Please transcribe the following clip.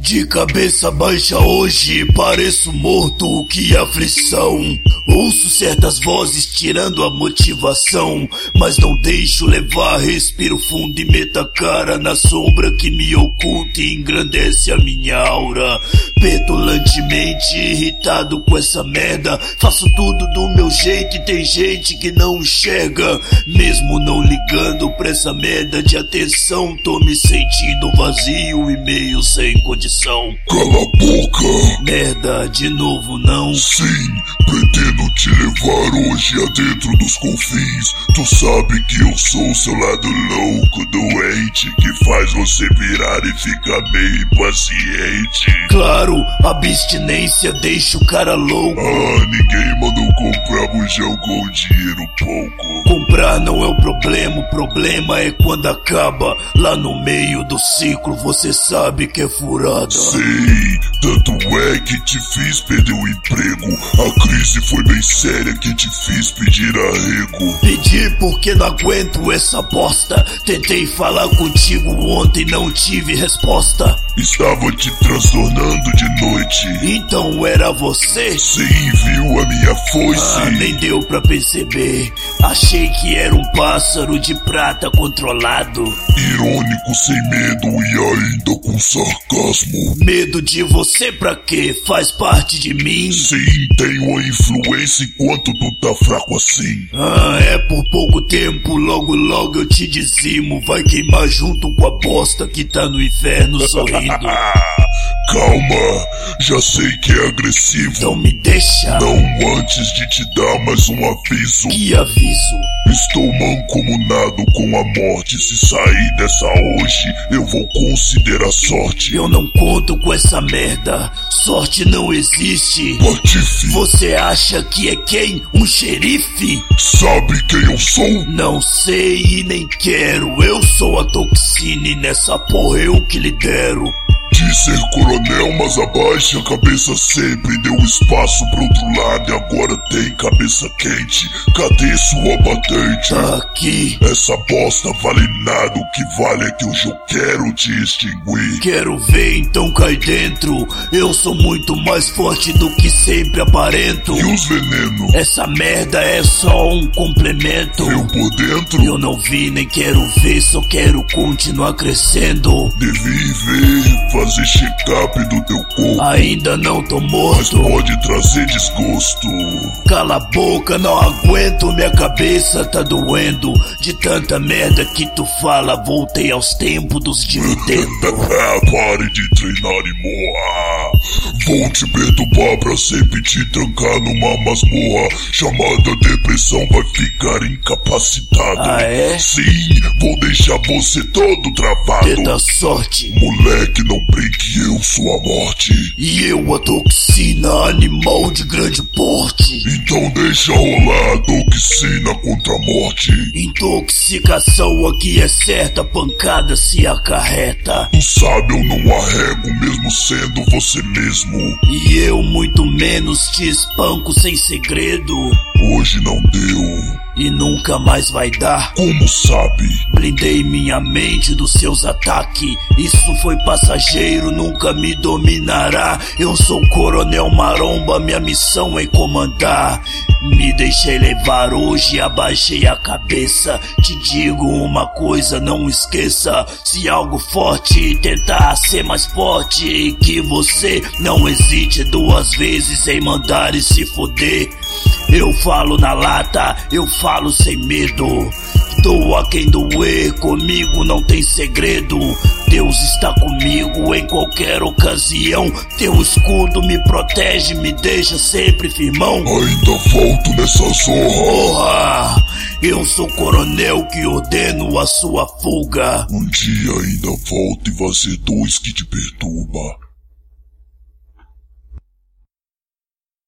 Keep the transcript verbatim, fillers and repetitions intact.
De cabeça baixa hoje, pareço morto, que aflição. Ouço certas vozes tirando a motivação, mas não deixo levar, respiro fundo e meto a cara na sombra que me oculta e engrandece a minha aura. Petulantemente irritado com essa merda, faço tudo do meu jeito e tem gente que não enxerga. Mesmo não ligando pra essa merda de atenção, tô me sentindo vazio e meio sem condição. Cala a boca! Merda, de novo não? Sim, pretendo te levar hoje adentro dos confins. Tu sabe que eu sou o seu lado louco, doente, que faz você virar e ficar meio impaciente. Claro, abstinência deixa o cara louco. Ah, ninguém mandou comprar bujão com dinheiro pouco. Comprar não é o problema, o problema é quando acaba. Lá no meio do ciclo você sabe que é furada. Sei, tanto é que te fiz perder o emprego. A crise foi bem séria que te fiz pedir arrego. Pedi porque não aguento essa bosta. Tentei falar contigo ontem, não tive resposta. Estava te transtornando de noite. Então era você? Sim, viu a minha foice? Ah, nem deu pra perceber. Achei que era um pássaro de prata controlado. Irônico, sem medo e ainda com sarcasmo. Medo de você pra quê? Faz parte de mim? Sim, tenho a influência enquanto tu tá fraco assim. Ah, é por pouco tempo, logo logo eu te dizimo. Vai queimar junto com a bosta que tá no inferno sorrindo. Calma, já sei que é agressivo. Então me deixa. Não antes de te dar mais um aviso. Que aviso? Estou mancomunado com a morte. Se sair dessa hoje, eu vou considerar sorte. Eu não conto com essa merda. Sorte não existe. Patife. Você acha que é quem? Um xerife? Sabe quem eu sou? Não sei e nem quero. Eu sou a toxina e nessa porra eu que lidero. De ser coronel, mas abaixa a cabeça sempre. Deu espaço pro outro lado e agora tem cabeça quente. Cadê sua patente? Aqui. Essa bosta vale nada, o que vale é que hoje eu quero te extinguir. Quero ver, então cai dentro. Eu sou muito mais forte do que sempre aparento. E os venenos? Essa merda é só um complemento. Eu por dentro? Eu não vi nem quero ver, só quero continuar crescendo. Devi ver, fazer check-up do teu corpo. Ainda não tô morto, mas pode trazer desgosto. Cala a boca, não aguento, minha cabeça tá doendo. De tanta merda que tu fala, voltei aos tempos dos Nintendo. Pare de treinar e morra. Vou te perturbar pra sempre te trancar numa masmorra chamada depressão, vai ficar incapacitado. Ah é? Sim, vou deixar você todo travado. Tenta sorte. Moleque, não brinque, eu sou a morte. E eu a toxina, animal de grande porte. Então deixa rolar a toxina contra a morte. Intoxicação aqui é certa, pancada se acarreta. Tu sabe, eu não arrego mesmo sendo você mesmo. E eu muito menos te espanco sem segredo. Hoje não deu. E nunca mais vai dar. Como sabe? Blindei minha mente dos seus ataques. Isso foi passageiro, nunca me dominará. Eu sou o Coronel Maromba, minha missão é comandar. Me deixei levar hoje, abaixei a cabeça. Te digo uma coisa, não esqueça. Se algo forte tentar ser mais forte que você, não hesite duas vezes em mandar e se foder. Eu falo na lata, eu falo sem medo. Doa quem doer, comigo não tem segredo. Deus está comigo em qualquer ocasião. Teu escudo me protege, me deixa sempre firmão. Ainda volto nessa zorra. Porra, eu sou o coronel que ordeno a sua fuga. Um dia ainda volto e vai ser dois que te perturba.